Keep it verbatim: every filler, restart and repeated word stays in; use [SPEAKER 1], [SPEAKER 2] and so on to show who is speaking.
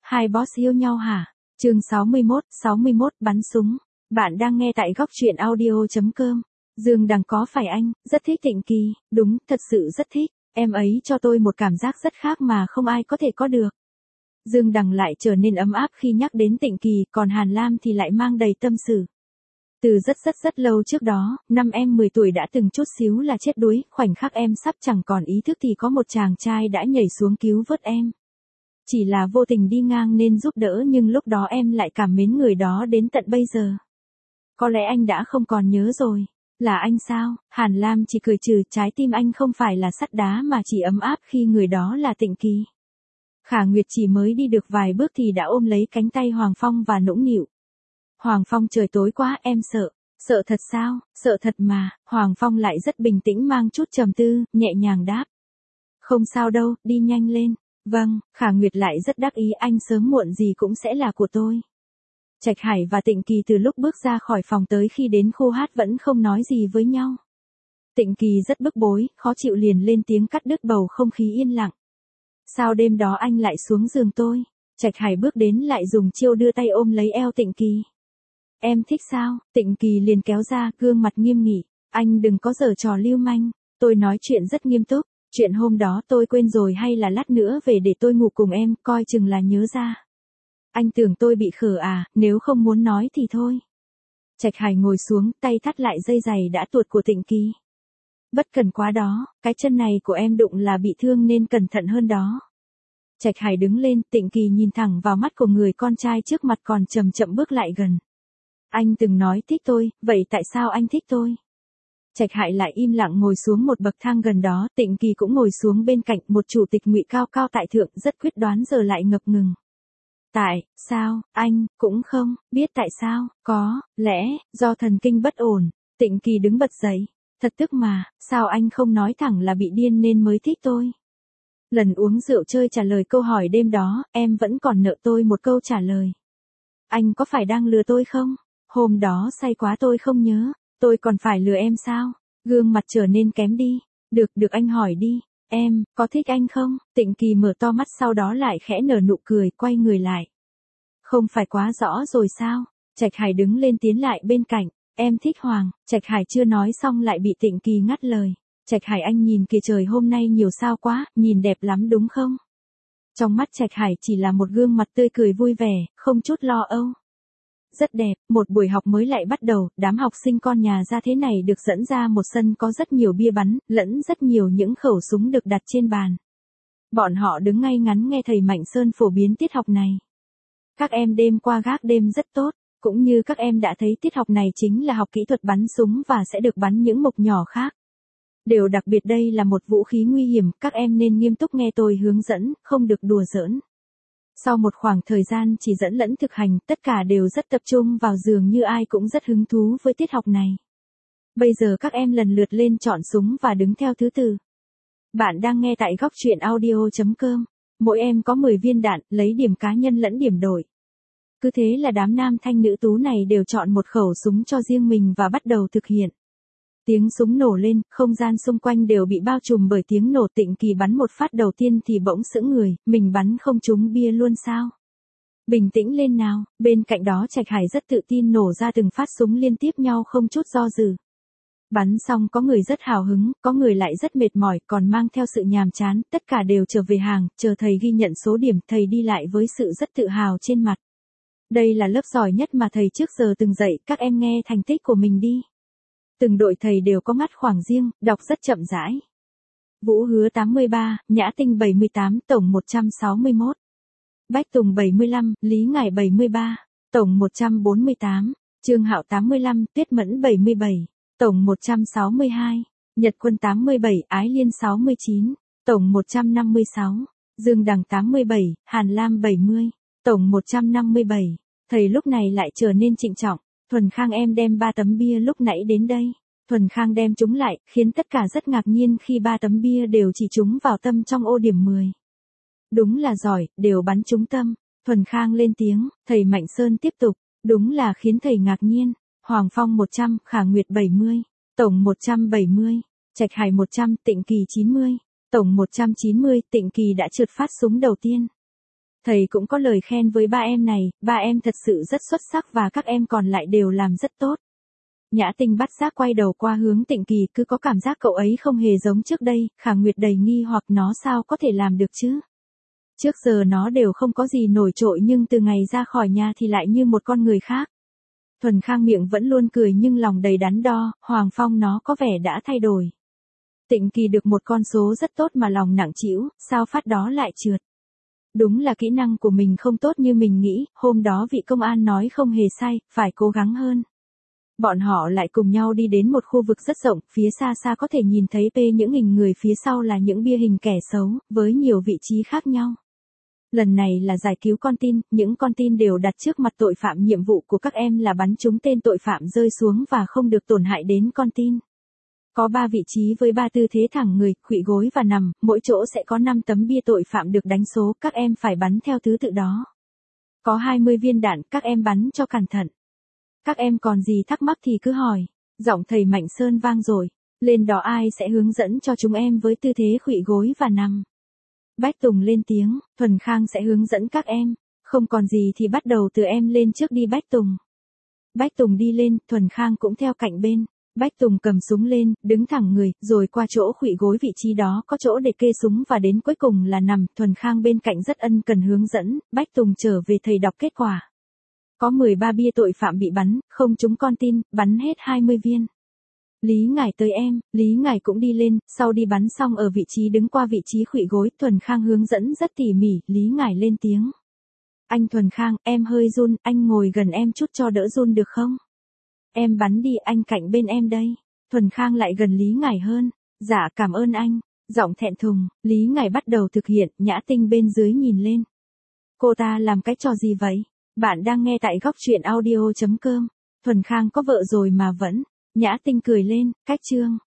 [SPEAKER 1] Hai boss yêu nhau hả? Chương sáu mươi mốt, sáu mươi mốt bắn súng. Bạn đang nghe tại góc truyện audio chấm com. Dương Đằng có phải anh, rất thích Tịnh Kỳ, đúng, thật sự rất thích. Em ấy cho tôi một cảm giác rất khác mà không ai có thể có được. Dương Đằng lại trở nên ấm áp khi nhắc đến Tịnh Kỳ, còn Hàn Lam thì lại mang đầy tâm sự. Từ rất rất rất lâu trước đó, năm em mười tuổi đã từng chút xíu là chết đuối, khoảnh khắc em sắp chẳng còn ý thức thì có một chàng trai đã nhảy xuống cứu vớt em. Chỉ là vô tình đi ngang nên giúp đỡ nhưng lúc đó em lại cảm mến người đó đến tận bây giờ. Có lẽ anh đã không còn nhớ rồi. Là anh sao? Hàn Lam chỉ cười trừ, trái tim anh không phải là sắt đá mà chỉ ấm áp khi người đó là Tịnh Kỳ. Khả Nguyệt chỉ mới đi được vài bước thì đã ôm lấy cánh tay Hoàng Phong và nũng nịu. Hoàng Phong, trời tối quá, em sợ. Sợ thật sao? Sợ thật mà. Hoàng Phong lại rất bình tĩnh mang chút trầm tư, nhẹ nhàng đáp. Không sao đâu, đi nhanh lên. Vâng. Khả Nguyệt lại rất đắc ý, anh sớm muộn gì cũng sẽ là của tôi. Trạch Hải và Tịnh Kỳ từ lúc bước ra khỏi phòng tới khi đến khu hát vẫn không nói gì với nhau. Tịnh Kỳ rất bức bối, khó chịu liền lên tiếng cắt đứt bầu không khí yên lặng. Sao đêm đó anh lại xuống giường tôi? Trạch Hải bước đến lại dùng chiêu đưa tay ôm lấy eo Tịnh Kỳ. Em thích sao? Tịnh Kỳ liền kéo ra, gương mặt nghiêm nghị. Anh đừng có giở trò lưu manh, tôi nói chuyện rất nghiêm túc. Chuyện hôm đó tôi quên rồi hay là lát nữa về để tôi ngủ cùng em, coi chừng là nhớ ra. Anh tưởng tôi bị khờ à, nếu không muốn nói thì thôi. Trạch Hải ngồi xuống, tay thắt lại dây giày đã tuột của Tịnh Kỳ. Bất cần quá đó, cái chân này của em đụng là bị thương nên cẩn thận hơn đó. Trạch Hải đứng lên, Tịnh Kỳ nhìn thẳng vào mắt của người con trai trước mặt còn chậm chậm bước lại gần. Anh từng nói thích tôi, vậy tại sao anh thích tôi? Trạch Hải lại im lặng ngồi xuống một bậc thang gần đó, Tịnh Kỳ cũng ngồi xuống bên cạnh, một chủ tịch Ngụy cao cao tại thượng rất quyết đoán giờ lại ngập ngừng. Tại sao? Anh cũng không biết tại sao? Có lẽ do thần kinh bất ổn. Tịnh Kỳ đứng bật dậy. Thật tức mà, sao anh không nói thẳng là bị điên nên mới thích tôi? Lần uống rượu chơi trả lời câu hỏi đêm đó, em vẫn còn nợ tôi một câu trả lời. Anh có phải đang lừa tôi không? Hôm đó say quá tôi không nhớ. Tôi còn phải lừa em sao? Gương mặt trở nên kém đi. Được, được anh hỏi đi. Em, có thích anh không? Tịnh Kỳ mở to mắt sau đó lại khẽ nở nụ cười, quay người lại. Không phải quá rõ rồi sao? Trạch Hải đứng lên tiến lại bên cạnh. Em thích Hoàng. Trạch Hải chưa nói xong lại bị Tịnh Kỳ ngắt lời. Trạch Hải, anh nhìn kìa, trời hôm nay nhiều sao quá, nhìn đẹp lắm đúng không? Trong mắt Trạch Hải chỉ là một gương mặt tươi cười vui vẻ, không chút lo âu. Rất đẹp, một buổi học mới lại bắt đầu, đám học sinh con nhà ra thế này được dẫn ra một sân có rất nhiều bia bắn, lẫn rất nhiều những khẩu súng được đặt trên bàn. Bọn họ đứng ngay ngắn nghe thầy Mạnh Sơn phổ biến tiết học này. Các em đêm qua gác đêm rất tốt, cũng như các em đã thấy tiết học này chính là học kỹ thuật bắn súng và sẽ được bắn những mục nhỏ khác. Điều đặc biệt đây là một vũ khí nguy hiểm, các em nên nghiêm túc nghe tôi hướng dẫn, không được đùa giỡn. Sau một khoảng thời gian chỉ dẫn lẫn thực hành, tất cả đều rất tập trung vào, dường như ai cũng rất hứng thú với tiết học này. Bây giờ các em lần lượt lên chọn súng và đứng theo thứ tự. Bạn đang nghe tại góc truyện audio chấm com. Mỗi em có mười viên đạn, lấy điểm cá nhân lẫn điểm đội. Cứ thế là đám nam thanh nữ tú này đều chọn một khẩu súng cho riêng mình và bắt đầu thực hiện. Tiếng súng nổ lên, không gian xung quanh đều bị bao trùm bởi tiếng nổ. Tịnh Kỳ bắn một phát đầu tiên thì bỗng sững người, mình bắn không trúng bia luôn sao? Bình tĩnh lên nào, bên cạnh đó Trạch Hải rất tự tin nổ ra từng phát súng liên tiếp nhau không chút do dự. Bắn xong có người rất hào hứng, có người lại rất mệt mỏi, còn mang theo sự nhàm chán, tất cả đều trở về hàng, chờ thầy ghi nhận số điểm, thầy đi lại với sự rất tự hào trên mặt. Đây là lớp giỏi nhất mà thầy trước giờ từng dạy, các em nghe thành tích của mình đi. Từng đội thầy đều có ngắt khoảng riêng, đọc rất chậm rãi. Vũ Hứa tám mươi ba, Nhã Tinh bảy mươi tám, tổng một trăm sáu mươi mốt. Bách Tùng bảy mươi lăm, Lý Ngải bảy mươi ba, tổng một trăm bốn mươi tám. Trương Hạo tám mươi lăm, Tuyết Mẫn bảy mươi bảy, tổng một trăm sáu mươi hai. Nhật Quân tám mươi bảy, Ái Liên sáu mươi chín, tổng một trăm năm mươi sáu. Dương Đằng tám mươi bảy, Hàn Lam bảy mươi, tổng một trăm năm mươi bảy. Thầy lúc này lại trở nên trịnh trọng. Thuần Khang, em đem ba tấm bia lúc nãy đến đây. Thuần Khang đem chúng lại, khiến tất cả rất ngạc nhiên khi ba tấm bia đều chỉ trúng vào tâm trong ô điểm mười. Đúng là giỏi, đều bắn trúng tâm. Thuần Khang lên tiếng, thầy Mạnh Sơn tiếp tục, đúng là khiến thầy ngạc nhiên. Hoàng Phong một trăm, Khả Nguyệt bảy mươi, tổng một trăm bảy mươi. Trạch Hải một trăm, Tịnh Kỳ chín mươi, tổng một trăm chín mươi. Tịnh Kỳ đã trượt phát súng đầu tiên. Thầy cũng có lời khen với ba em này, ba em thật sự rất xuất sắc và các em còn lại đều làm rất tốt. Nhã Tinh bắt giác quay đầu qua hướng Tịnh Kỳ, cứ có cảm giác cậu ấy không hề giống trước đây. Khả Nguyệt đầy nghi hoặc nó sao có thể làm được chứ. Trước giờ nó đều không có gì nổi trội nhưng từ ngày ra khỏi nhà thì lại như một con người khác. Thuần Khang miệng vẫn luôn cười nhưng lòng đầy đắn đo, Hoàng Phong nó có vẻ đã thay đổi. Tịnh Kỳ được một con số rất tốt mà lòng nặng trĩu, sao phát đó lại trượt. Đúng là kỹ năng của mình không tốt như mình nghĩ, hôm đó vị công an nói không hề sai, phải cố gắng hơn. Bọn họ lại cùng nhau đi đến một khu vực rất rộng, phía xa xa có thể nhìn thấy p những hình người phía sau là những bia hình kẻ xấu, với nhiều vị trí khác nhau. Lần này là giải cứu con tin, những con tin đều đặt trước mặt tội phạm, nhiệm vụ của các em là bắn trúng tên tội phạm rơi xuống và không được tổn hại đến con tin. Có ba vị trí với ba tư thế thẳng người, khuỵu gối và nằm, mỗi chỗ sẽ có năm tấm bia tội phạm được đánh số, các em phải bắn theo thứ tự đó. Có hai mươi viên đạn, các em bắn cho cẩn thận. Các em còn gì thắc mắc thì cứ hỏi. Giọng thầy Mạnh Sơn vang rồi. Lên đó ai sẽ hướng dẫn cho chúng em với tư thế khuỵu gối và nằm. Bách Tùng lên tiếng, Thuần Khang sẽ hướng dẫn các em. Không còn gì thì bắt đầu từ em lên trước đi Bách Tùng. Bách Tùng đi lên, Thuần Khang cũng theo cạnh bên. Bách Tùng cầm súng lên, đứng thẳng người, rồi qua chỗ khuỵu gối, vị trí đó có chỗ để kê súng và đến cuối cùng là nằm. Thuần Khang bên cạnh rất ân cần hướng dẫn, Bách Tùng trở về thầy đọc kết quả. Có mười ba bia tội phạm bị bắn, không trúng con tin, bắn hết hai mươi viên. Lý Ngải tới em, Lý Ngải cũng đi lên, sau đi bắn xong ở vị trí đứng qua vị trí khuỵu gối, Thuần Khang hướng dẫn rất tỉ mỉ, Lý Ngải lên tiếng. Anh Thuần Khang, em hơi run, anh ngồi gần em chút cho đỡ run được không? Em bắn đi, anh cạnh bên em đây. Thuần Khang lại gần Lý Ngải hơn. Dạ cảm ơn anh. Giọng thẹn thùng, Lý Ngải bắt đầu thực hiện, Nhã Tinh bên dưới nhìn lên. Cô ta làm cái trò gì vậy? Bạn đang nghe tại góc truyện audio chấm com. Thuần Khang có vợ rồi mà vẫn. Nhã Tinh cười lên, cách chương.